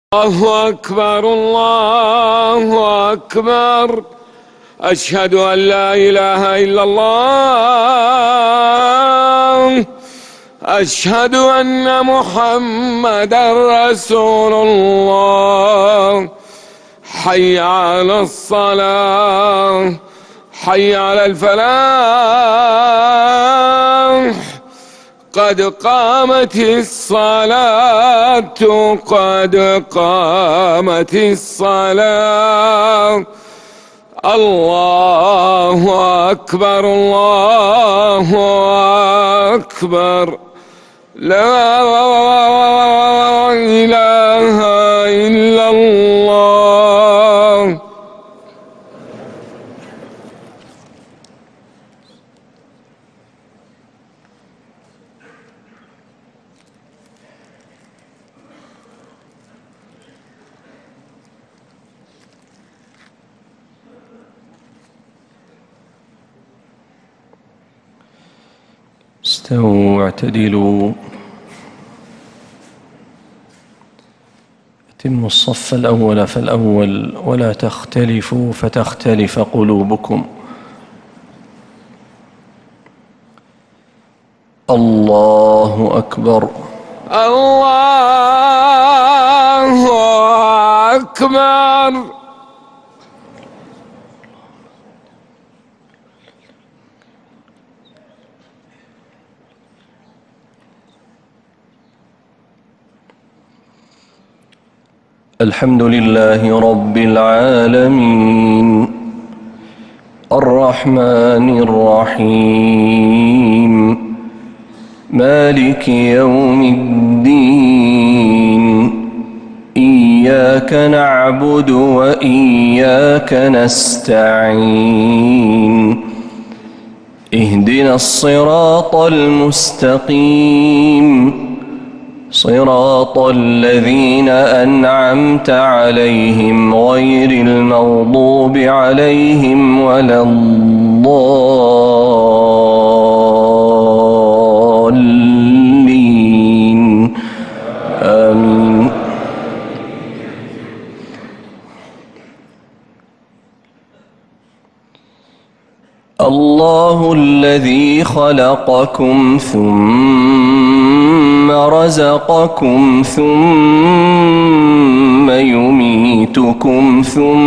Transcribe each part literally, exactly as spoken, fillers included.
الله أكبر الله أكبر. أشهد أن لا إله إلا الله. أشهد أن محمدًا رسول الله. حي على الصلاة، حي على الفلاح، قد قامت الصلاة، قد قامت الصلاة. الله أكبر الله أكبر. لا إله إلا الله. استووا واعتدلوا. أتموا الصف الأول فالأول ولا تختلفوا فتختلف قلوبكم. الله أكبر الله أكبر. الحمد لله رب العالمين الرحمن الرحيم مالك يوم الدين. إياك نعبد وإياك نستعين. اهدنا الصراط المستقيم صراط الذين أنعمت عليهم غير المغضوب عليهم ولا الضالين. آمين. الله الذي خلقكم ثم رزقكم ثم يميتكم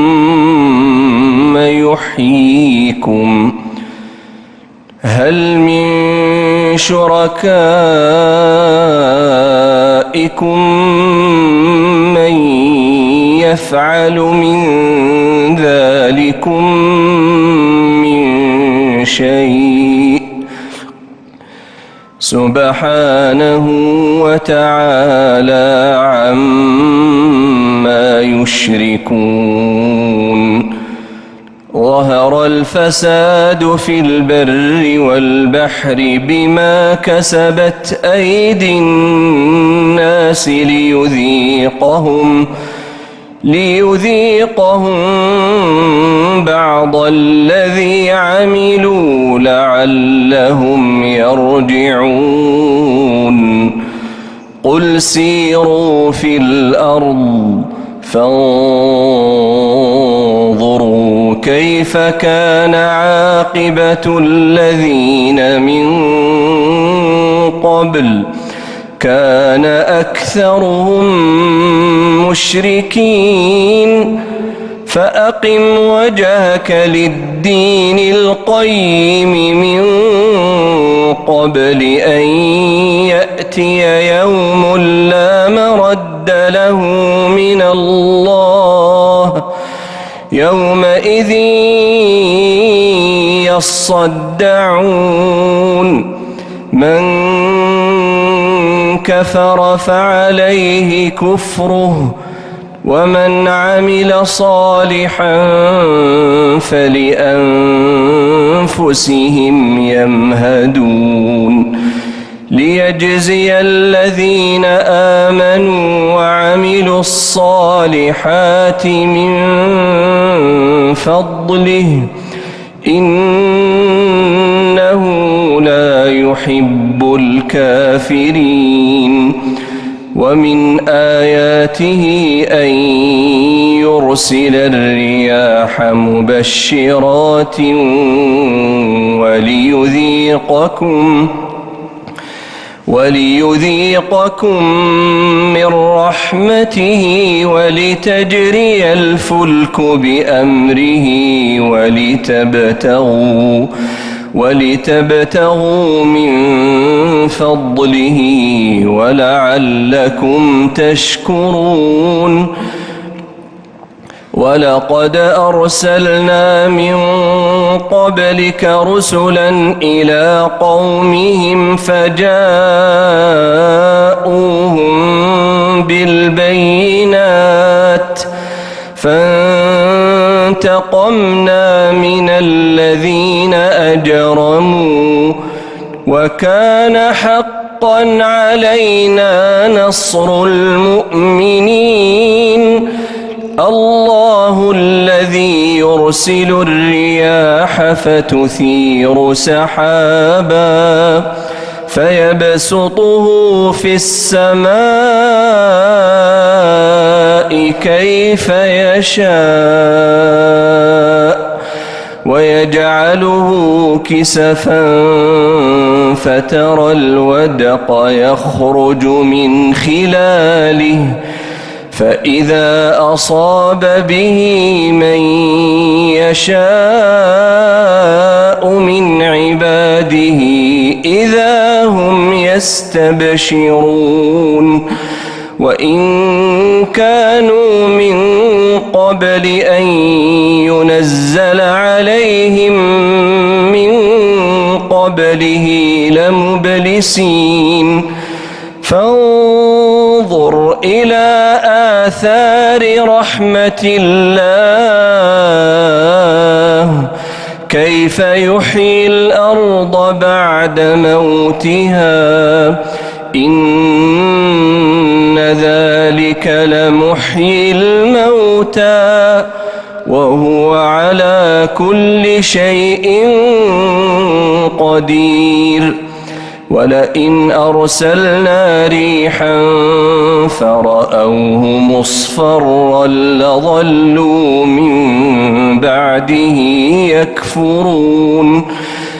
ثم يحييكم. هل من شركائكم من يفعل من ذلكم من شيء؟ سبحانه وتعالى عما يشركون. ظهر الفساد في البر والبحر بما كسبت أيدي الناس ليذيقهم ليذيقهم بعض الذي عملوا لعلهم يرجعون. قل سيروا في الأرض فانظروا كيف كان عاقبة الذين من قبل كان أكثرهم مشركين. فأقم وجهك للدين القيم من قبل أن يأتي يوم لا مرد له من الله. يومئذ يصدعون. من كفر فعليه كفره ومن عمل صالحا فلأنفسهم يمهدون. ليجزي الذين آمنوا وعملوا الصالحات من فضله إنه لا يحب الكافرين. ومن آياته أن يرسل الرياح مبشرات وليذيقكم وليذيقكم من رحمته ولتجري الفلك بأمره ولتبتغوا ولتبتغوا من فضله ولعلكم تشكرون ولقد أرسلنا من قبلك رسلا إلى قومهم فجاءوهم بالبينات فانتقمنا من الذين أجرموا وكان حقا علينا نصر المؤمنين الله الذي يرسل الرياح فتثير سحابا فيبسطه في السماء كيف يشاء ويجعله كسفا فترى الودق يخرج من خلاله فإذا أصاب به من يشاء من عباده إذا هم يستبشرون وإن كانوا من قبل أن ينزل عليهم من قبله لمبلسين فانظر إلى آثار رحمة الله كيف يحيي الأرض بعد موتها إن ذلك لمحيي الموتى وهو على كل شيء قدير ولئن أرسلنا ريحا فرأوه مصفرا لظلوا من بعده يكفرون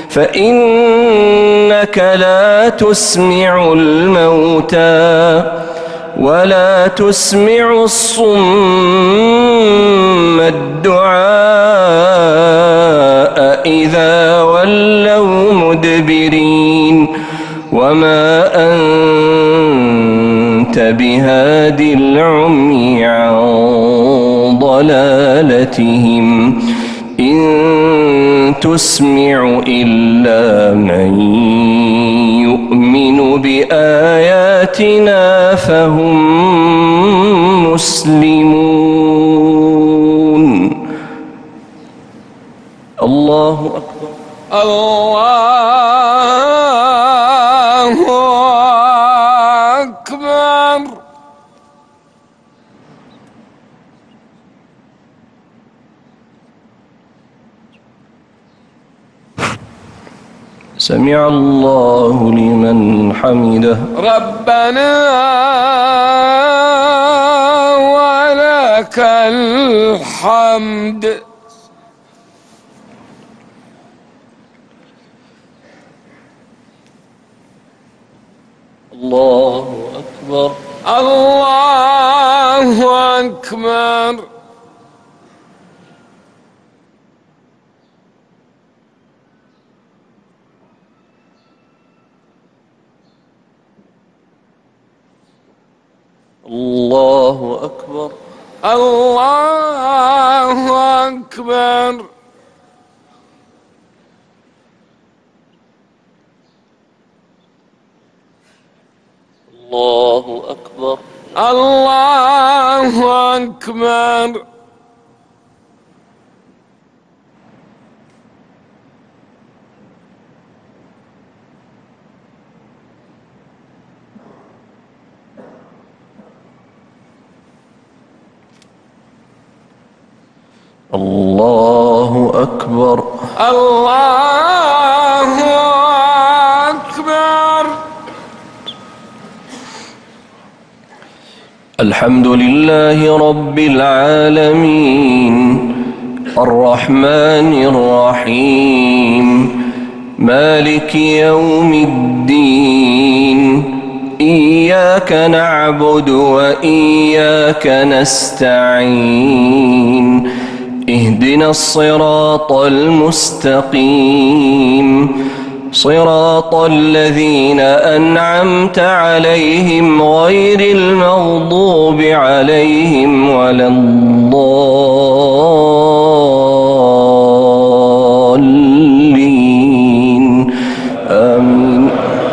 فإنك لا تسمع الموتى ولا تسمع الصم الدعاء إذا ولوا مدبرين وما أنت بهاد العمي عن ضلالتهم إن تسمع إلا من يؤمن بآياتنا فهم مسلمون. الله أكبر. الله أكبر. سمع الله لمن حمده. ربنا ولك الحمد. الله أكبر. الله أكبر. الله أكبر. الله أكبر. الله أكبر. الله أكبر. الله أكبر. الله أكبر. الحمد لله رب العالمين الرحمن الرحيم مالك يوم الدين إياك نعبد وإياك نستعين اهدنا الصراط المستقيم صراط الذين أنعمت عليهم غير المغضوب عليهم ولا الضالين آمين.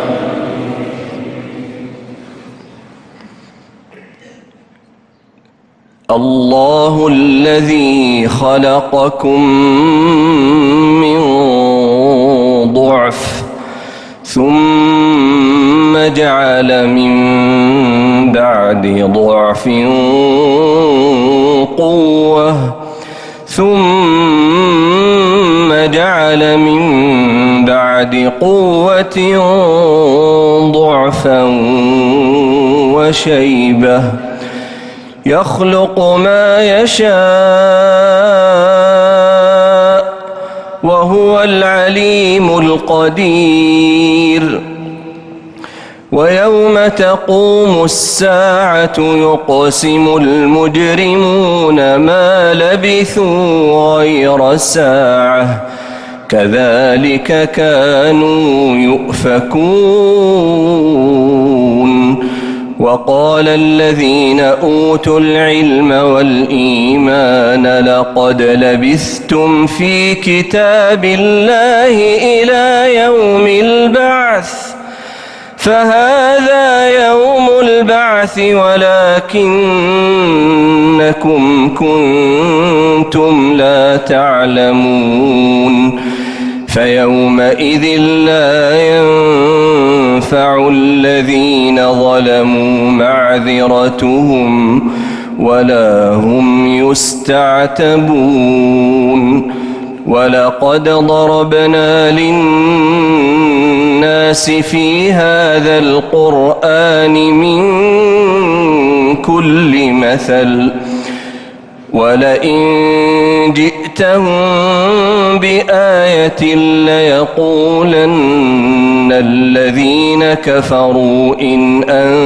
الله الذي خلقكم من ضعف ثم جعل من بعد ضعف قوة ثم جعل من بعد قوة ضعفا وشيبة يخلق ما يشاء وهو العليم القدير. ويوم تقوم الساعة يقسم المجرمون ما لبثوا غير ساعة كذلك كانوا يؤفكون. وقال الذين أوتوا العلم والإيمان لقد لبثتم في كتاب الله إلى يوم البعث فهذا يوم البعث ولكنكم كنتم لا تعلمون. فيومئذ لا ينفع الذين ظلموا معذرتهم ولا هم يستعتبون. ولقد ضربنا للناس في هذا القرآن من كل مثل ولئن جئتهم بآية ليقولن الذين كفروا إن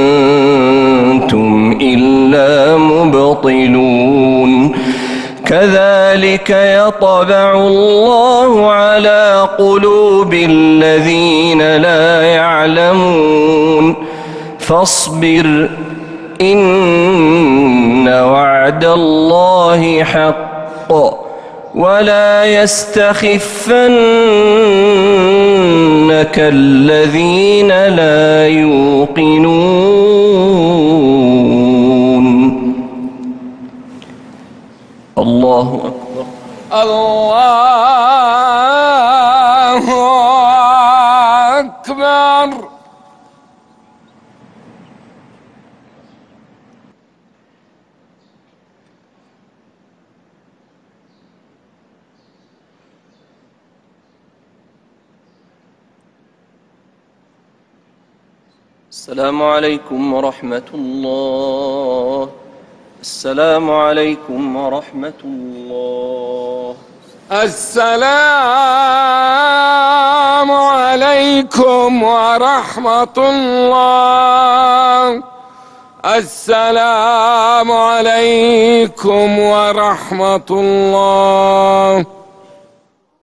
أنتم إلا مبطلون. كذلك يطبع الله على قلوب الذين لا يعلمون. فاصبر إن وعد الله حق ولا يستخفنك الذين لا يوقنون. الله أكبر. الله أكبر. السلام عليكم ورحمة الله. السلام عليكم ورحمة الله. السلام عليكم ورحمة الله. السلام عليكم ورحمة الله.